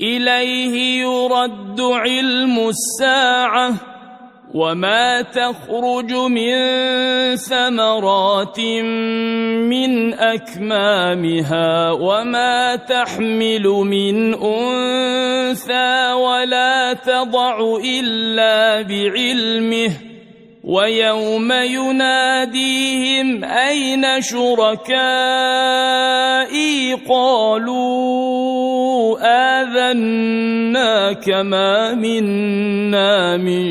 إليه يرد علم الساعة وما تخرج من ثمرات من أكمامها وما تحمل من أنثى ولا تضع إلا بعلمه ويوم يناديهم أين شركائي قالوا آذناك ما منا من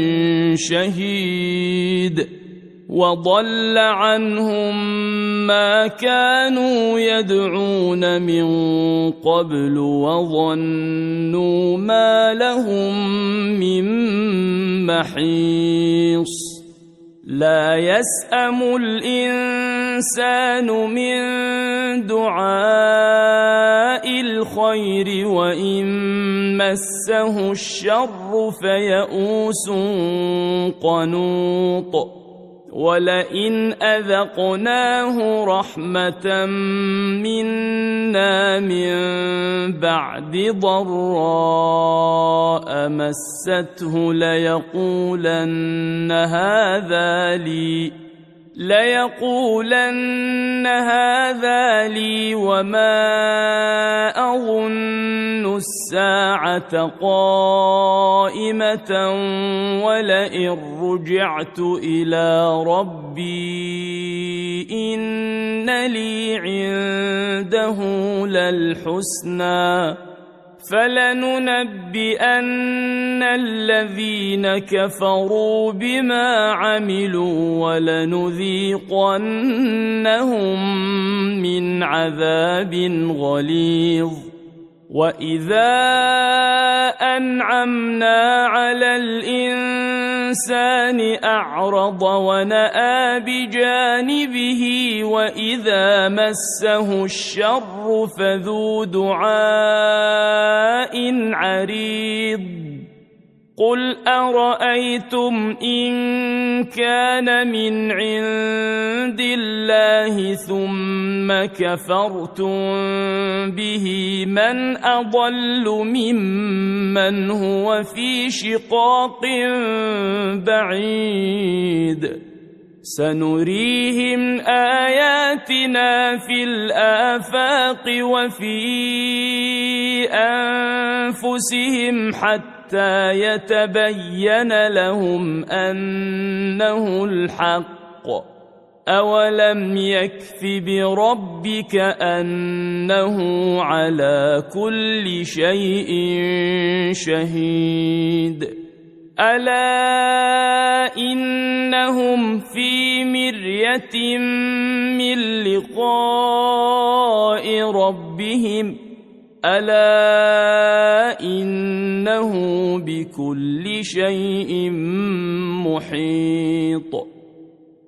شهيد وضل عنهم ما كانوا يدعون من قبل وظنوا ما لهم من محيص لا يسأم الإنسان من دعاء الخير وإن مسه الشر فيئوس قنوط ولئن أذقناه رحمة منا من بعد ضراء مسته ليقولن هذا لي وما أظن الساعة قائمة ولئن رجعت إلى ربي إن لي عنده للحسنى فلننبئن الذين كفروا بما عملوا ولنذيقنهم من عذاب غليظ وإذا أنعمنا على الإنسان أعرض ونأى بجانبه وإذا مسه الشر فذو دعاء عريض قل أرأيتم إن كان من عند الله ثم كفرتم به من أضل ممن هو في شقاق بعيد سنريهم آياتنا في الآفاق وفي أنفسهم حتى يتبين لهم أنه الحق أولم يكف بربك أنه على كل شيء شهيد ألا إنهم في مرية من لقاء ربهم ألا إنه بكل شيء محيط